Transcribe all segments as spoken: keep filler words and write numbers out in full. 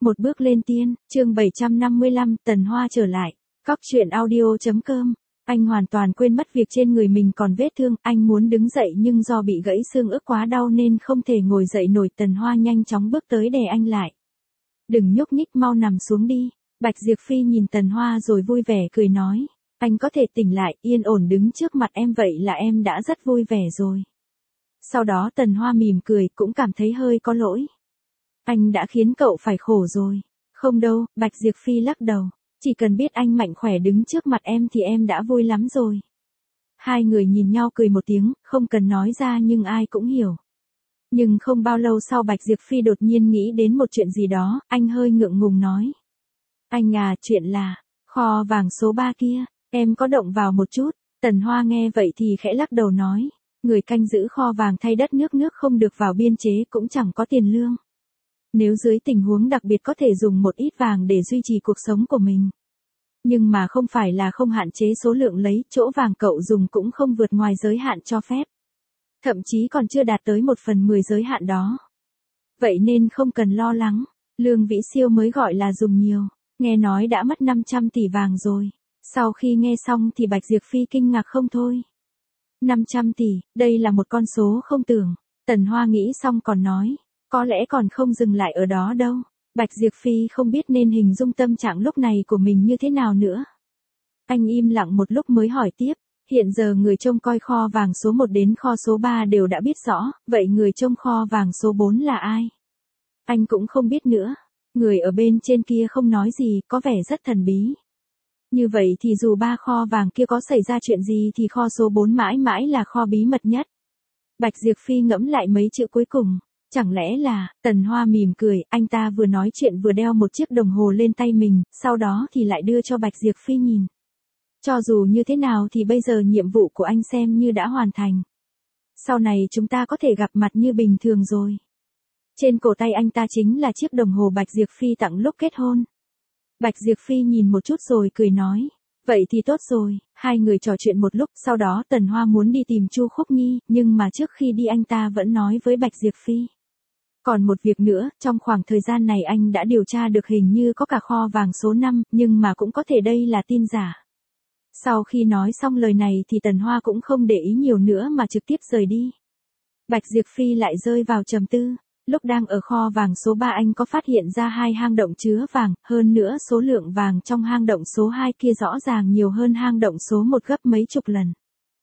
Một bước lên tiên, chương bảy trăm năm mươi lăm, Tần Hoa trở lại. Cóc truyện audio chấm com. Anh hoàn toàn quên mất việc trên người mình còn vết thương, anh muốn đứng dậy nhưng do bị gãy xương ức quá đau nên không thể ngồi dậy nổi. Tần Hoa nhanh chóng bước tới đè anh lại. Đừng nhúc nhích, mau nằm xuống đi. Bạch Diệp Phi nhìn Tần Hoa rồi vui vẻ cười nói. Anh có thể tỉnh lại, yên ổn đứng trước mặt em vậy là em đã rất vui vẻ rồi. Sau đó Tần Hoa mỉm cười, cũng cảm thấy hơi có lỗi. Anh đã khiến cậu phải khổ rồi. Không đâu, Bạch Diệp Phi lắc đầu. Chỉ cần biết anh mạnh khỏe đứng trước mặt em thì em đã vui lắm rồi. Hai người nhìn nhau cười một tiếng, không cần nói ra nhưng ai cũng hiểu. Nhưng không bao lâu sau Bạch Diệp Phi đột nhiên nghĩ đến một chuyện gì đó, anh hơi ngượng ngùng nói. Anh à, chuyện là, kho vàng số ba kia, em có động vào một chút. Tần Hoa nghe vậy thì khẽ lắc đầu nói. Người canh giữ kho vàng thay đất nước nước không được vào biên chế cũng chẳng có tiền lương. Nếu dưới tình huống đặc biệt có thể dùng một ít vàng để duy trì cuộc sống của mình. Nhưng mà không phải là không hạn chế số lượng lấy, chỗ vàng cậu dùng cũng không vượt ngoài giới hạn cho phép. Thậm chí còn chưa đạt tới một phần mười giới hạn đó. Vậy nên không cần lo lắng, Lương Vĩ Siêu mới gọi là dùng nhiều, nghe nói đã mất năm trăm tỷ vàng rồi. Sau khi nghe xong thì Bạch Diệp Phi kinh ngạc không thôi. năm trăm tỷ, đây là một con số không tưởng. Tần Hoa nghĩ xong còn nói. Có lẽ còn không dừng lại ở đó đâu. Bạch Diệp Phi không biết nên hình dung tâm trạng lúc này của mình như thế nào nữa. Anh im lặng một lúc mới hỏi tiếp. Hiện giờ người trông coi kho vàng số một đến kho số ba đều đã biết rõ, vậy người trông kho vàng số bốn là ai? Anh cũng không biết nữa. Người ở bên trên kia không nói gì, có vẻ rất thần bí. Như vậy thì dù ba kho vàng kia có xảy ra chuyện gì thì kho số bốn mãi mãi là kho bí mật nhất. Bạch Diệp Phi ngẫm lại mấy chữ cuối cùng. Chẳng lẽ là, Tần Hoa mỉm cười, anh ta vừa nói chuyện vừa đeo một chiếc đồng hồ lên tay mình, sau đó thì lại đưa cho Bạch Diệp Phi nhìn. Cho dù như thế nào thì bây giờ nhiệm vụ của anh xem như đã hoàn thành. Sau này chúng ta có thể gặp mặt như bình thường rồi. Trên cổ tay anh ta chính là chiếc đồng hồ Bạch Diệp Phi tặng lúc kết hôn. Bạch Diệp Phi nhìn một chút rồi cười nói. Vậy thì tốt rồi, hai người trò chuyện một lúc, sau đó Tần Hoa muốn đi tìm Chu Khúc Nhi, nhưng mà trước khi đi anh ta vẫn nói với Bạch Diệp Phi. Còn một việc nữa, trong khoảng thời gian này anh đã điều tra được hình như có cả kho vàng số năm, nhưng mà cũng có thể đây là tin giả. Sau khi nói xong lời này thì Tần Hoa cũng không để ý nhiều nữa mà trực tiếp rời đi. Bạch Diệp Phi lại rơi vào trầm tư. Lúc đang ở kho vàng số ba anh có phát hiện ra hai hang động chứa vàng, hơn nữa số lượng vàng trong hang động số hai kia rõ ràng nhiều hơn hang động số một gấp mấy chục lần.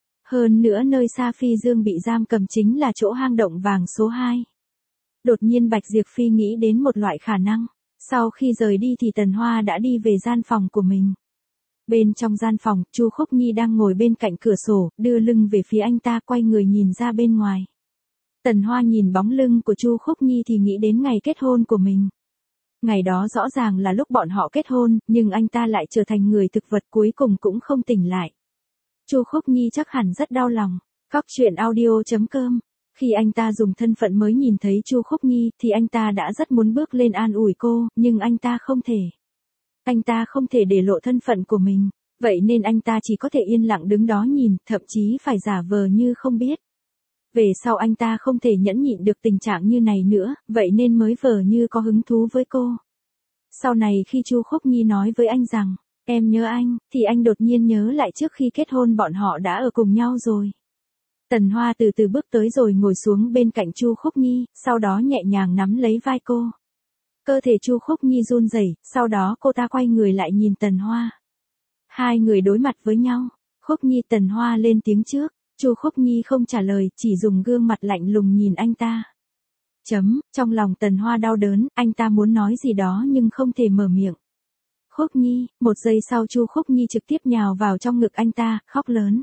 Hơn nữa nơi Sa Phi Dương bị giam cầm chính là chỗ hang động vàng số hai. Đột nhiên Bạch Diệp Phi nghĩ đến một loại khả năng. Sau khi rời đi thì Tần Hoa đã đi về gian phòng của mình. Bên trong gian phòng, Chu Khúc Nhi đang ngồi bên cạnh cửa sổ, đưa lưng về phía anh ta, quay người nhìn ra bên ngoài. Tần Hoa nhìn bóng lưng của Chu Khúc Nhi thì nghĩ đến ngày kết hôn của mình. Ngày đó rõ ràng là lúc bọn họ kết hôn, nhưng anh ta lại trở thành người thực vật cuối cùng cũng không tỉnh lại. Chu Khúc Nhi chắc hẳn rất đau lòng. Cóc truyện audio chấm com. Khi anh ta dùng thân phận mới nhìn thấy Chu Khúc Nhi thì anh ta đã rất muốn bước lên an ủi cô, nhưng anh ta không thể. Anh ta không thể để lộ thân phận của mình, vậy nên anh ta chỉ có thể yên lặng đứng đó nhìn, thậm chí phải giả vờ như không biết. Về sau anh ta không thể nhẫn nhịn được tình trạng như này nữa, vậy nên mới vờ như có hứng thú với cô. Sau này khi Chu Khúc Nhi nói với anh rằng, em nhớ anh, thì anh đột nhiên nhớ lại trước khi kết hôn bọn họ đã ở cùng nhau rồi. Tần Hoa từ từ bước tới rồi ngồi xuống bên cạnh Chu Khúc Nhi, sau đó nhẹ nhàng nắm lấy vai cô. Cơ thể Chu Khúc Nhi run rẩy, sau đó cô ta quay người lại nhìn Tần Hoa. Hai người đối mặt với nhau, Khúc Nhi. Tần Hoa lên tiếng trước, Chu Khúc Nhi không trả lời, chỉ dùng gương mặt lạnh lùng nhìn anh ta. Chấm, trong lòng Tần Hoa đau đớn, anh ta muốn nói gì đó nhưng không thể mở miệng. Khúc Nhi, một giây sau Chu Khúc Nhi trực tiếp nhào vào trong ngực anh ta, khóc lớn.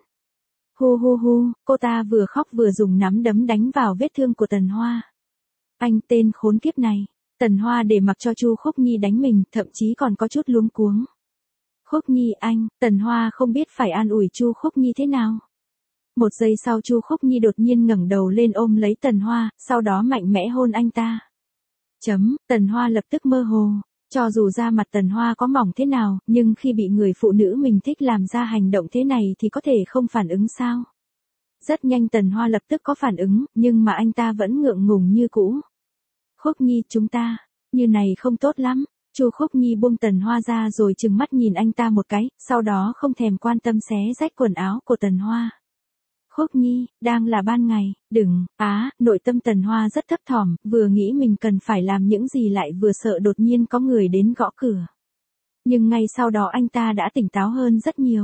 Hu hu hu, cô ta vừa khóc vừa dùng nắm đấm đánh vào vết thương của Tần Hoa. Anh tên khốn kiếp này. Tần Hoa để mặc cho Chu Khúc Nhi đánh mình, thậm chí còn có chút luống cuống. Khúc Nhi anh, Tần Hoa không biết phải an ủi Chu Khúc Nhi thế nào. Một giây sau Chu Khúc Nhi đột nhiên ngẩng đầu lên ôm lấy Tần Hoa, sau đó mạnh mẽ hôn anh ta. Chấm, Tần Hoa lập tức mơ hồ. Cho dù da mặt Tần Hoa có mỏng thế nào, nhưng khi bị người phụ nữ mình thích làm ra hành động thế này thì có thể không phản ứng sao? Rất nhanh Tần Hoa lập tức có phản ứng, nhưng mà anh ta vẫn ngượng ngùng như cũ. Khúc Nhi, chúng ta, Như này không tốt lắm. Chu Khúc Nhi buông Tần Hoa ra rồi trừng mắt nhìn anh ta một cái, sau đó không thèm quan tâm xé rách quần áo của Tần Hoa. Khúc Nhi, đang là ban ngày, đừng, á, nội tâm Tần Hoa rất thấp thỏm, vừa nghĩ mình cần phải làm những gì lại vừa sợ đột nhiên có người đến gõ cửa. Nhưng ngay sau đó anh ta đã tỉnh táo hơn rất nhiều.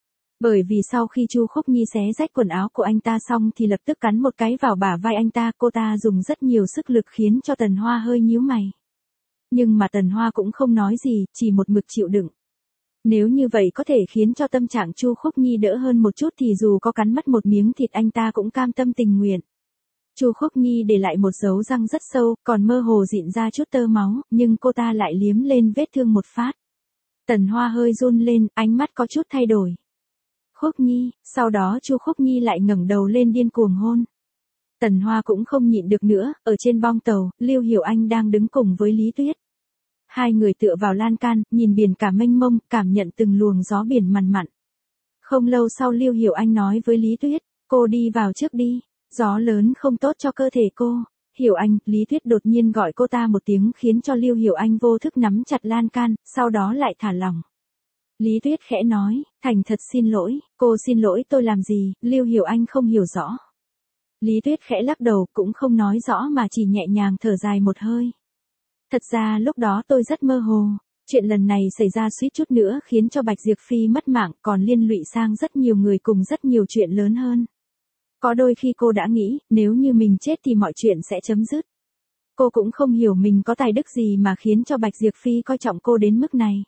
Bởi vì sau khi Chu Khúc Nhi xé rách quần áo của anh ta xong thì lập tức cắn một cái vào bả vai anh ta, cô ta dùng rất nhiều sức lực khiến cho Tần Hoa hơi nhíu mày. Nhưng mà Tần Hoa cũng không nói gì, chỉ một mực chịu đựng. Nếu như vậy có thể khiến cho tâm trạng Chu Khúc Nhi đỡ hơn một chút thì dù có cắn mất một miếng thịt anh ta cũng cam tâm tình nguyện. Chu Khúc Nhi để lại một dấu răng rất sâu, còn mơ hồ rịn ra chút tơ máu, nhưng cô ta lại liếm lên vết thương một phát. Tần Hoa hơi run lên, ánh mắt có chút thay đổi. Khúc Nhi, sau đó Chu Khúc Nhi lại ngẩng đầu lên điên cuồng hôn. Tần Hoa cũng không nhịn được nữa, ở trên bong tàu, Lưu Hiểu Anh đang đứng cùng với Lý Tuyết. Hai người tựa vào lan can, nhìn biển cả mênh mông, cảm nhận từng luồng gió biển mặn mặn. Không lâu sau Lưu Hiểu Anh nói với Lý Tuyết, cô đi vào trước đi, gió lớn không tốt cho cơ thể cô. Hiểu Anh, Lý Tuyết đột nhiên gọi cô ta một tiếng khiến cho Lưu Hiểu Anh vô thức nắm chặt lan can, sau đó lại thả lỏng. Lý Tuyết khẽ nói, thành thật xin lỗi, cô xin lỗi tôi làm gì, Lưu Hiểu Anh không hiểu rõ. Lý Tuyết khẽ lắc đầu, cũng không nói rõ mà chỉ nhẹ nhàng thở dài một hơi. Thật ra lúc đó tôi rất mơ hồ, chuyện lần này xảy ra suýt chút nữa khiến cho Bạch Diệp Phi mất mạng, còn liên lụy sang rất nhiều người cùng rất nhiều chuyện lớn hơn. Có đôi khi cô đã nghĩ, nếu như mình chết thì mọi chuyện sẽ chấm dứt. Cô cũng không hiểu mình có tài đức gì mà khiến cho Bạch Diệp Phi coi trọng cô đến mức này.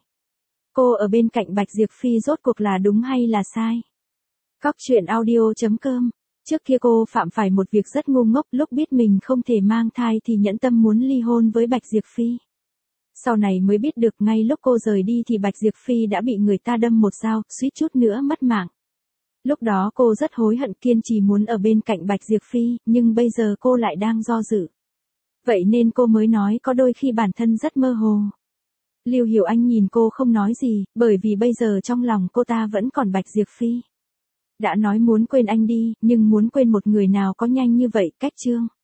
Cô ở bên cạnh Bạch Diệp Phi rốt cuộc là đúng hay là sai? Cóc truyện audio chấm com. Trước kia cô phạm phải một việc rất ngu ngốc, lúc biết mình không thể mang thai thì nhẫn tâm muốn ly hôn với Bạch Diệp Phi. Sau này mới biết được ngay lúc cô rời đi thì Bạch Diệp Phi đã bị người ta đâm một dao, suýt chút nữa mất mạng. Lúc đó cô rất hối hận, kiên trì muốn ở bên cạnh Bạch Diệp Phi, nhưng bây giờ cô lại đang do dự. Vậy nên cô mới nói có đôi khi bản thân rất mơ hồ. Lưu Hiểu Anh nhìn cô không nói gì, bởi vì bây giờ trong lòng cô ta vẫn còn Bạch Diệp Phi. Đã nói muốn quên anh đi, nhưng muốn quên một người nào có nhanh như vậy, cách chương.